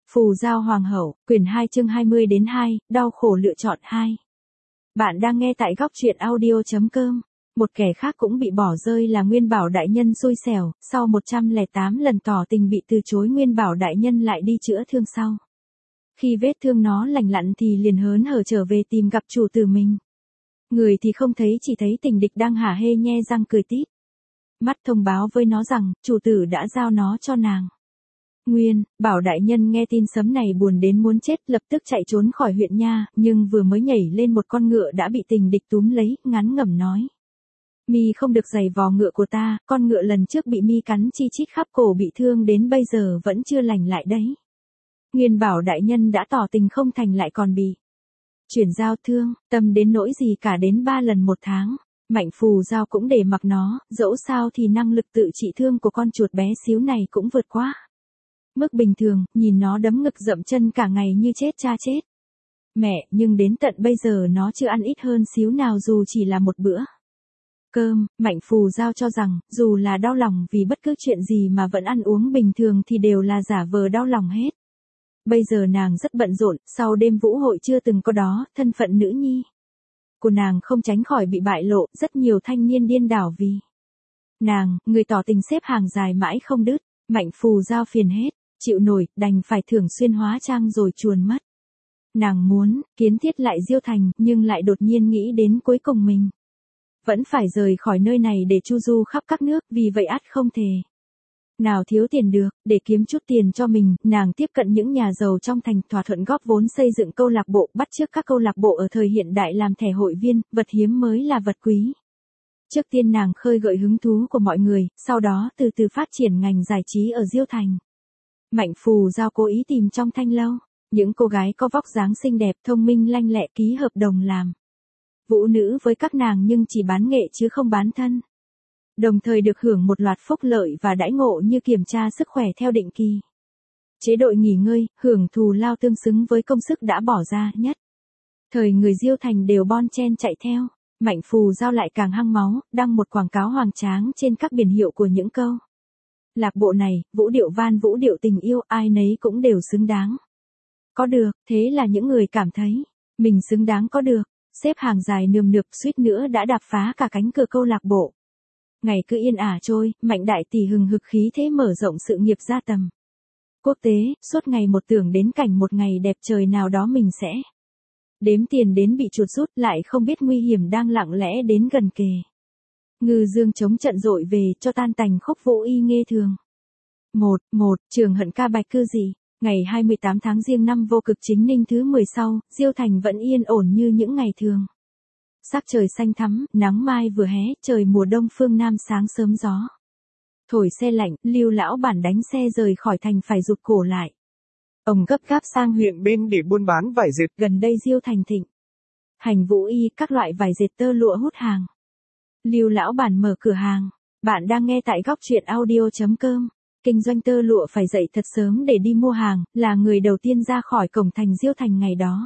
Phù Giao Hoàng hậu, quyển 2 chương 20-2, đau khổ lựa chọn 2. Bạn đang nghe tại góc truyện audio.com. Một kẻ khác cũng bị bỏ rơi là Nguyên Bảo đại nhân xui xẻo, sau 108 lần tỏ tình bị từ chối Nguyên Bảo đại nhân lại đi chữa thương sau. Khi vết thương nó lành lặn thì liền hớn hở trở về tìm gặp chủ tử mình. Người thì không thấy, chỉ thấy tình địch đang hả hê nhe răng cười tít. Mắt thông báo với nó rằng, chủ tử đã giao nó cho nàng. Nguyên Bảo đại nhân nghe tin sấm này buồn đến muốn chết, lập tức chạy trốn khỏi huyện nha, nhưng vừa mới nhảy lên một con ngựa đã bị tình địch túm lấy, ngắn ngẩm nói. Mi không được giày vò ngựa của ta, con ngựa lần trước bị mi cắn chi chít khắp cổ bị thương đến bây giờ vẫn chưa lành lại đấy. Nguyên Bảo đại nhân đã tỏ tình không thành lại còn bị chuyển giao thương, tâm đến nỗi gì cả đến 3 lần một tháng. Mạnh Phù Giao cũng để mặc nó, dẫu sao thì năng lực tự trị thương của con chuột bé xíu này cũng vượt quá mức bình thường, nhìn nó đấm ngực dậm chân cả ngày như chết cha chết mẹ, nhưng đến tận bây giờ nó chưa ăn ít hơn xíu nào dù chỉ là một bữa cơm. Mạnh Phù Giao cho rằng, dù là đau lòng vì bất cứ chuyện gì mà vẫn ăn uống bình thường thì đều là giả vờ đau lòng hết. Bây giờ nàng rất bận rộn, sau đêm vũ hội chưa từng có đó, thân phận nữ nhi của nàng không tránh khỏi bị bại lộ, rất nhiều thanh niên điên đảo vì nàng, người tỏ tình xếp hàng dài mãi không đứt. Mạnh Phù Giao phiền hết, chịu nổi, đành phải thường xuyên hóa trang rồi chuồn mất. Nàng muốn kiến thiết lại Diêu Thành, nhưng lại đột nhiên nghĩ đến cuối cùng mình vẫn phải rời khỏi nơi này để chu du khắp các nước, vì vậy ắt không thể nào thiếu tiền được. Để kiếm chút tiền cho mình, nàng tiếp cận những nhà giàu trong thành, thỏa thuận góp vốn xây dựng câu lạc bộ, bắt chước các câu lạc bộ ở thời hiện đại làm thẻ hội viên, vật hiếm mới là vật quý. Trước tiên nàng khơi gợi hứng thú của mọi người, sau đó từ từ phát triển ngành giải trí ở Diêu Thành. Mạnh Phù Giao cố ý tìm trong thanh lâu những cô gái có vóc dáng xinh đẹp, thông minh lanh lẹ, ký hợp đồng làm vũ nữ với các nàng nhưng chỉ bán nghệ chứ không bán thân. Đồng thời được hưởng một loạt phúc lợi và đãi ngộ như kiểm tra sức khỏe theo định kỳ, chế độ nghỉ ngơi, hưởng thù lao tương xứng với công sức đã bỏ ra nhất. Thời người Diêu Thành đều bon chen chạy theo. Mạnh Phù Giao lại càng hăng máu, đăng một quảng cáo hoành tráng trên các biển hiệu của những câu lạc bộ này, vũ điệu van, vũ điệu tình yêu, ai nấy cũng đều xứng đáng có được. Thế là những người cảm thấy mình xứng đáng có được, xếp hàng dài nườm nượp, suýt nữa đã đạp phá cả cánh cửa câu lạc bộ. Ngày cứ yên ả trôi, Mạnh đại tỷ hừng hực khí thế mở rộng sự nghiệp ra tầm quốc tế, suốt ngày một tưởng đến cảnh một ngày đẹp trời nào đó mình sẽ đếm tiền đến bị chuột rút, lại không biết nguy hiểm đang lặng lẽ đến gần kề. Ngư dương chống trận dội về, cho tan tành khúc vũ y nghe thường. Trường hận ca bạch cư gì. Ngày 28 tháng Giêng năm Vô Cực Chính Ninh thứ 10 sau, Diêu Thành vẫn yên ổn như những ngày thường. Sắc trời xanh thắm, nắng mai vừa hé, trời mùa đông phương Nam sáng sớm gió thổi se lạnh, Lưu lão bản đánh xe rời khỏi thành phải rụt cổ lại. Ông gấp gáp sang huyện bên để buôn bán vải dệt. Gần đây Diêu Thành thịnh hành vũ y, các loại vải dệt tơ lụa hút hàng. Lưu lão bản mở cửa hàng. Bạn đang nghe tại góc truyện audio.com. Kinh doanh tơ lụa phải dậy thật sớm để đi mua hàng, là người đầu tiên ra khỏi cổng thành Diêu Thành ngày đó.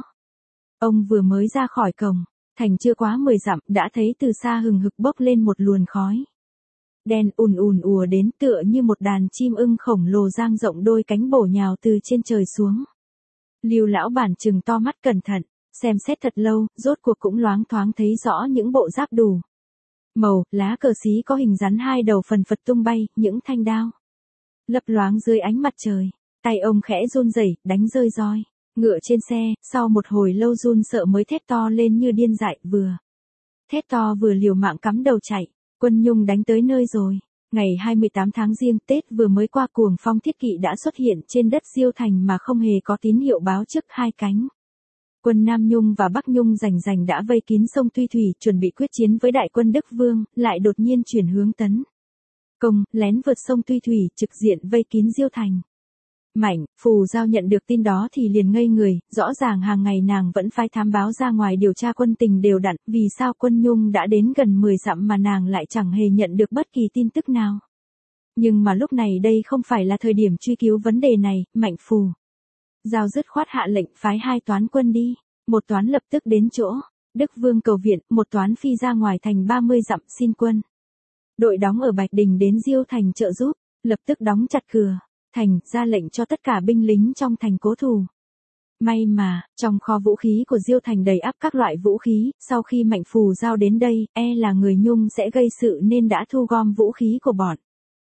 Ông vừa mới ra khỏi cổng thành chưa quá 10 dặm, đã thấy từ xa hừng hực bốc lên một luồng khói đen ùn ùn ùa đến, tựa như một đàn chim ưng khổng lồ dang rộng đôi cánh bổ nhào từ trên trời xuống. Lưu lão bản trừng to mắt cẩn thận, xem xét thật lâu, rốt cuộc cũng loáng thoáng thấy rõ những bộ giáp đủ màu, lá cờ xí có hình rắn hai đầu phần phật tung bay, những thanh đao lấp loáng dưới ánh mặt trời. Tay ông khẽ run rẩy, đánh rơi roi ngựa trên xe, sau một hồi lâu run sợ mới thét to lên như điên dại, vừa thét to vừa liều mạng cắm đầu chạy. Quân Nhung đánh tới nơi rồi. Ngày 28 tháng Giêng, Tết vừa mới qua, cuồng phong thiết kỵ đã xuất hiện trên đất Diêu Thành mà không hề có tín hiệu báo trước. Hai cánh quân Nam Nhung và Bắc Nhung rành rành đã vây kín sông Tuy Thủy, chuẩn bị quyết chiến với đại quân Đức Vương, lại đột nhiên chuyển hướng tấn công, lén vượt sông Tuy Thủy, trực diện vây kín Diêu Thành. Mạnh Phù Giao nhận được tin đó thì liền ngây người, rõ ràng hàng ngày nàng vẫn phái thám báo ra ngoài điều tra quân tình đều đặn, vì sao quân Nhung đã đến gần 10 dặm mà nàng lại chẳng hề nhận được bất kỳ tin tức nào. Nhưng mà lúc này đây không phải là thời điểm truy cứu vấn đề này. Mạnh Phù Giao dứt khoát hạ lệnh phái 2 toán quân đi, một toán lập tức đến chỗ Đức Vương cầu viện, một toán phi ra ngoài thành 30 dặm xin quân đội đóng ở Bạch Đình đến Diêu Thành trợ giúp, lập tức đóng chặt cửa thành, ra lệnh cho tất cả binh lính trong thành cố thủ. May mà, trong kho vũ khí của Diêu Thành đầy ắp các loại vũ khí, sau khi Mạnh Phù Giao đến đây, là người Nhung sẽ gây sự nên đã thu gom vũ khí của bọn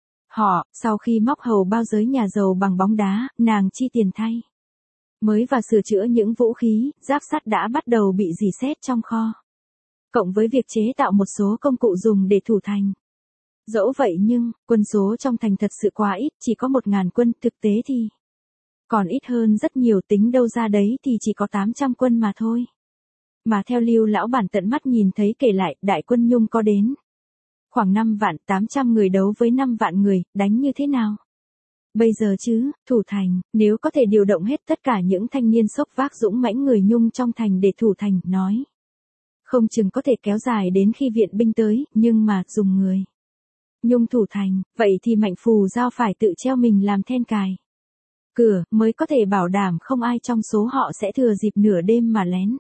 họ, sau khi móc hầu bao giới nhà giàu bằng bóng đá, nàng chi tiền thay mới và sửa chữa những vũ khí, giáp sắt đã bắt đầu bị rỉ sét trong kho. Cộng với việc chế tạo một số công cụ dùng để thủ thành. Dẫu vậy nhưng, quân số trong thành thật sự quá ít, chỉ có 1.000 quân, thực tế thì còn ít hơn rất nhiều, tính đâu ra đấy thì chỉ có 800 quân mà thôi. Mà theo Lưu lão bản tận mắt nhìn thấy kể lại, đại quân Nhung có đến khoảng 5.800.000 người đấu với 5 vạn người, đánh như thế nào? Bây giờ chứ, thủ thành, nếu có thể điều động hết tất cả những thanh niên xốc vác dũng mãnh người Nhung trong thành để thủ thành, nói không chừng có thể kéo dài đến khi viện binh tới, nhưng mà dùng người Nhung thủ thành, vậy thì Mạnh Phù Giao phải tự treo mình làm then cài cửa, mới có thể bảo đảm không ai trong số họ sẽ thừa dịp nửa đêm mà lén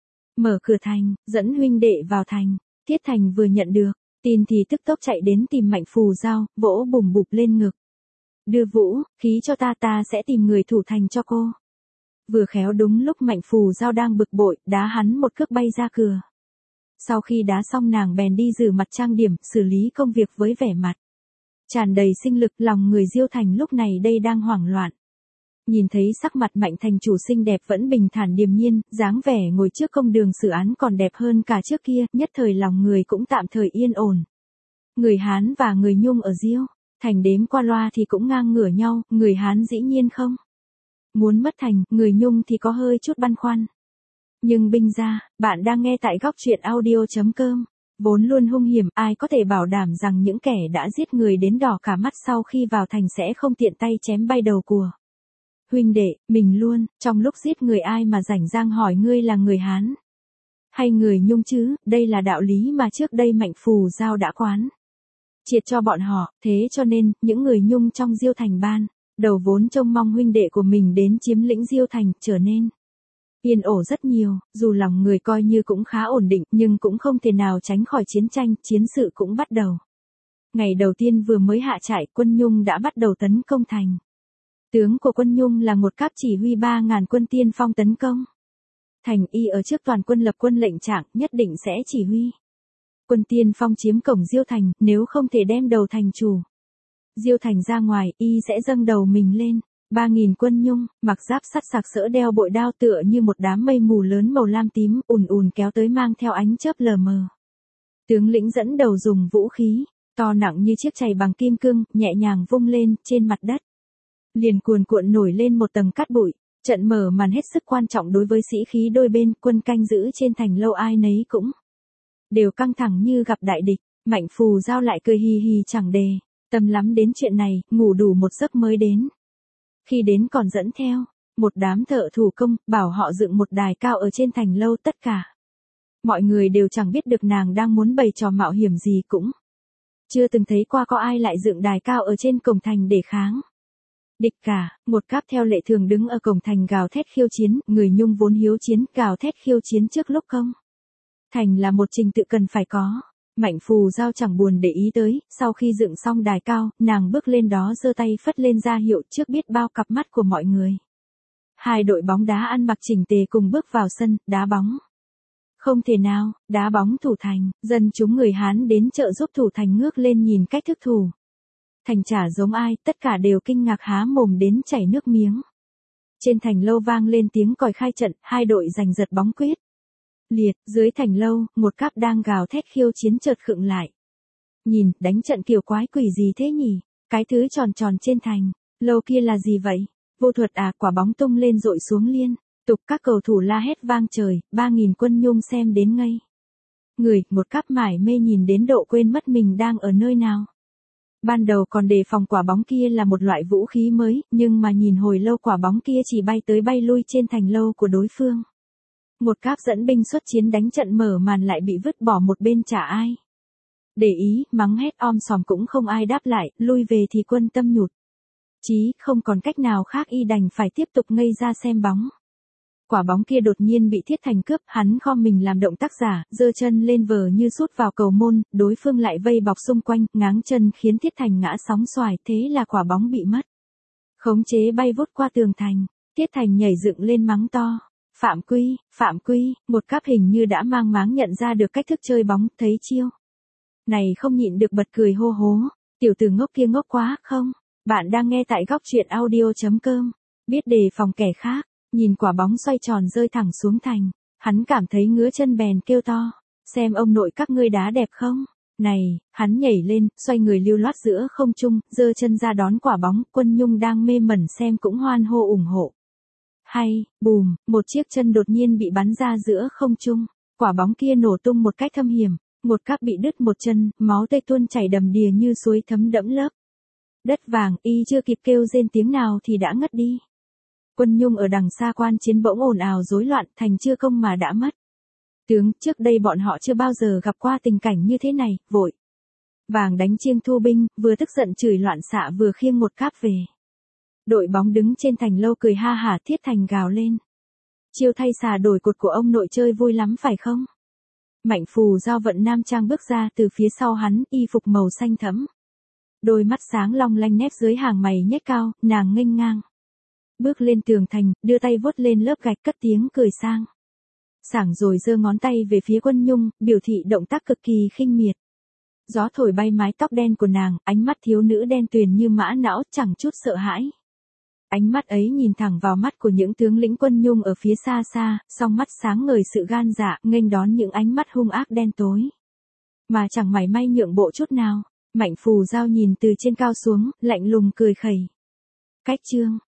mở cửa thành, dẫn huynh đệ vào thành. Thiết Thành vừa nhận được tin thì tức tốc chạy đến tìm Mạnh Phù Giao, vỗ bùm bụp lên ngực. Đưa vũ khí cho ta sẽ tìm người thủ thành cho cô. Vừa khéo đúng lúc Mạnh Phù Giao đang bực bội, đá hắn một cước bay ra cửa. Sau khi đá xong nàng bèn đi rửa mặt trang điểm, xử lý công việc với vẻ mặt tràn đầy sinh lực. Lòng người Diêu Thành lúc này đây đang hoảng loạn. Nhìn thấy sắc mặt Mạnh thành chủ xinh đẹp vẫn bình thản điềm nhiên, dáng vẻ ngồi trước công đường xử án còn đẹp hơn cả trước kia, nhất thời lòng người cũng tạm thời yên ổn. Người Hán và người Nhung ở Diêu Thành đếm qua loa thì cũng ngang ngửa nhau, người Hán dĩ nhiên không muốn mất thành, người Nhung thì có hơi chút băn khoăn. Nhưng binh ra, bạn đang nghe tại góc truyện audio.com. Vốn luôn hung hiểm, ai có thể bảo đảm rằng những kẻ đã giết người đến đỏ cả mắt sau khi vào thành sẽ không tiện tay chém bay đầu của huynh đệ, mình luôn, trong lúc giết người ai mà rảnh rang hỏi ngươi là người Hán hay người Nhung chứ, đây là đạo lý mà trước đây Mạnh Phù Giao đã quán triệt cho bọn họ, thế cho nên, những người Nhung trong Diêu Thành ban đầu vốn trông mong huynh đệ của mình đến chiếm lĩnh Diêu Thành, trở nên yên ổn rất nhiều, dù lòng người coi như cũng khá ổn định, nhưng cũng không thể nào tránh khỏi chiến tranh, chiến sự cũng bắt đầu. Ngày đầu tiên vừa mới hạ trại, quân Nhung đã bắt đầu tấn công thành. Tướng của quân Nhung là một cáp chỉ huy 3.000 quân tiên phong tấn công thành. Y ở trước toàn quân lập quân lệnh trạng, nhất định sẽ chỉ huy quân tiên phong chiếm cổng Diêu Thành, nếu không thể đem đầu thành chủ Diêu Thành ra ngoài, y sẽ dâng đầu mình lên. 3.000 quân Nhung, mặc giáp sắt sặc sỡ, đeo bội đao, tựa như một đám mây mù lớn màu lam tím, ùn ùn kéo tới mang theo ánh chớp lờ mờ. Tướng lĩnh dẫn đầu dùng vũ khí to nặng như chiếc chày bằng kim cương, nhẹ nhàng vung lên, trên mặt đất liền cuồn cuộn nổi lên một tầng cát bụi. Trận mở màn hết sức quan trọng đối với sĩ khí đôi bên, quân canh giữ trên thành lâu ai nấy cũng đều căng thẳng như gặp đại địch. Mạnh Phù Giao lại cười hì hì chẳng đề tâm lắm đến chuyện này, ngủ đủ một giấc mới đến. Khi đến còn dẫn theo một đám thợ thủ công, bảo họ dựng một đài cao ở trên thành lâu. Tất cả mọi người đều chẳng biết được nàng đang muốn bày trò mạo hiểm gì, cũng chưa từng thấy qua có ai lại dựng đài cao ở trên cổng thành để kháng địch cả. Một cáp theo lệ thường đứng ở cổng thành gào thét khiêu chiến, người Nhung vốn hiếu chiến, gào thét khiêu chiến trước lúc công thành là một trình tự cần phải có. Mạnh Phù Giao chẳng buồn để ý tới, sau khi dựng xong đài cao, nàng bước lên đó giơ tay phất lên ra hiệu trước biết bao cặp mắt của mọi người. Hai đội bóng đá ăn mặc chỉnh tề cùng bước vào sân, đá bóng. Không thể nào, đá bóng thủ thành, dân chúng người Hán đến trợ giúp thủ thành ngước lên nhìn cách thức thủ thành chả giống ai, tất cả đều kinh ngạc há mồm đến chảy nước miếng. Trên thành lâu vang lên tiếng còi khai trận, hai đội giành giật bóng quyết liệt. Dưới thành lâu, một cáp đang gào thét khiêu chiến chợt khựng lại. Nhìn, đánh trận kiểu quái quỷ gì thế nhỉ? Cái thứ tròn tròn trên thành lâu kia là gì vậy? Vô thuật à? Quả bóng tung lên dội xuống liên tục, các cầu thủ la hét vang trời. 3.000 quân Nhung xem đến ngây người, một cáp mải mê nhìn đến độ quên mất mình đang ở nơi nào. Ban đầu còn đề phòng quả bóng kia là một loại vũ khí mới, nhưng mà nhìn hồi lâu quả bóng kia chỉ bay tới bay lui trên thành lâu của đối phương. Một cáp dẫn binh xuất chiến đánh trận mở màn lại bị vứt bỏ một bên, chả ai để ý, mắng hét om sòm cũng không ai đáp lại, lui về thì quân tâm nhụt chí, không còn cách nào khác, y đành phải tiếp tục ngây ra xem bóng. Quả bóng kia đột nhiên bị Thiết Thành cướp, hắn khom mình làm động tác giả, giơ chân lên vờ như sút vào cầu môn, đối phương lại vây bọc xung quanh, ngáng chân khiến Thiết Thành ngã sóng xoài, thế là quả bóng bị mất. khống chế bay vút qua tường thành. Tiết Thành nhảy dựng lên mắng to. Phạm Quy, một cáp hình như đã mang máng nhận ra được cách thức chơi bóng, thấy chiêu này không nhịn được bật cười hô hố. Tiểu tử ngốc kia ngốc quá không? Bạn đang nghe tại góc truyện audio.com. Biết đề phòng kẻ khác, nhìn quả bóng xoay tròn rơi thẳng xuống thành. Hắn cảm thấy ngứa chân bèn kêu to. Xem ông nội các ngươi đá đẹp không? Này, hắn nhảy lên, xoay người lưu loát giữa không trung, giơ chân ra đón quả bóng. Quân Nhung đang mê mẩn xem cũng hoan hô ủng hộ. Hay, bùm, một chiếc chân đột nhiên bị bắn ra giữa không trung. Quả bóng kia nổ tung một cách thâm hiểm. Một cáp bị đứt một chân, máu tươi tuôn chảy đầm đìa như suối thấm đẫm lớp đất vàng. Y chưa kịp kêu rên tiếng nào thì đã ngất đi. Quân Nhung ở đằng xa quan chiến bỗng ồn ào rối loạn, thành chưa công mà đã mất. Tướng, trước đây bọn họ chưa bao giờ gặp qua tình cảnh như thế này, vội vàng đánh chiêng thu binh, vừa tức giận chửi loạn xạ vừa khiêng một cáp về. Đội bóng đứng trên thành lâu cười ha hả. Thiết Thành gào lên. Chiêu thay xà đổi cột của ông nội chơi vui lắm phải không? Mạnh Phù Giao vận nam trang bước ra từ phía sau hắn, y phục màu xanh thẫm. Đôi mắt sáng long lanh nép dưới hàng mày nhếch cao, nàng nghênh ngang. Bước lên tường thành, đưa tay vuốt lên lớp gạch cất tiếng cười sang. Sảng rồi giơ ngón tay về phía Quân Nhung, biểu thị động tác cực kỳ khinh miệt. Gió thổi bay mái tóc đen của nàng, ánh mắt thiếu nữ đen tuyền như mã não, chẳng chút sợ hãi. Ánh mắt ấy nhìn thẳng vào mắt của những tướng lĩnh Quân Nhung ở phía xa xa, song mắt sáng ngời sự gan dạ, nghênh đón những ánh mắt hung ác đen tối. Mà chẳng mảy may nhượng bộ chút nào. Mạnh Phù Giao nhìn từ trên cao xuống, lạnh lùng cười khẩy. Cách chương,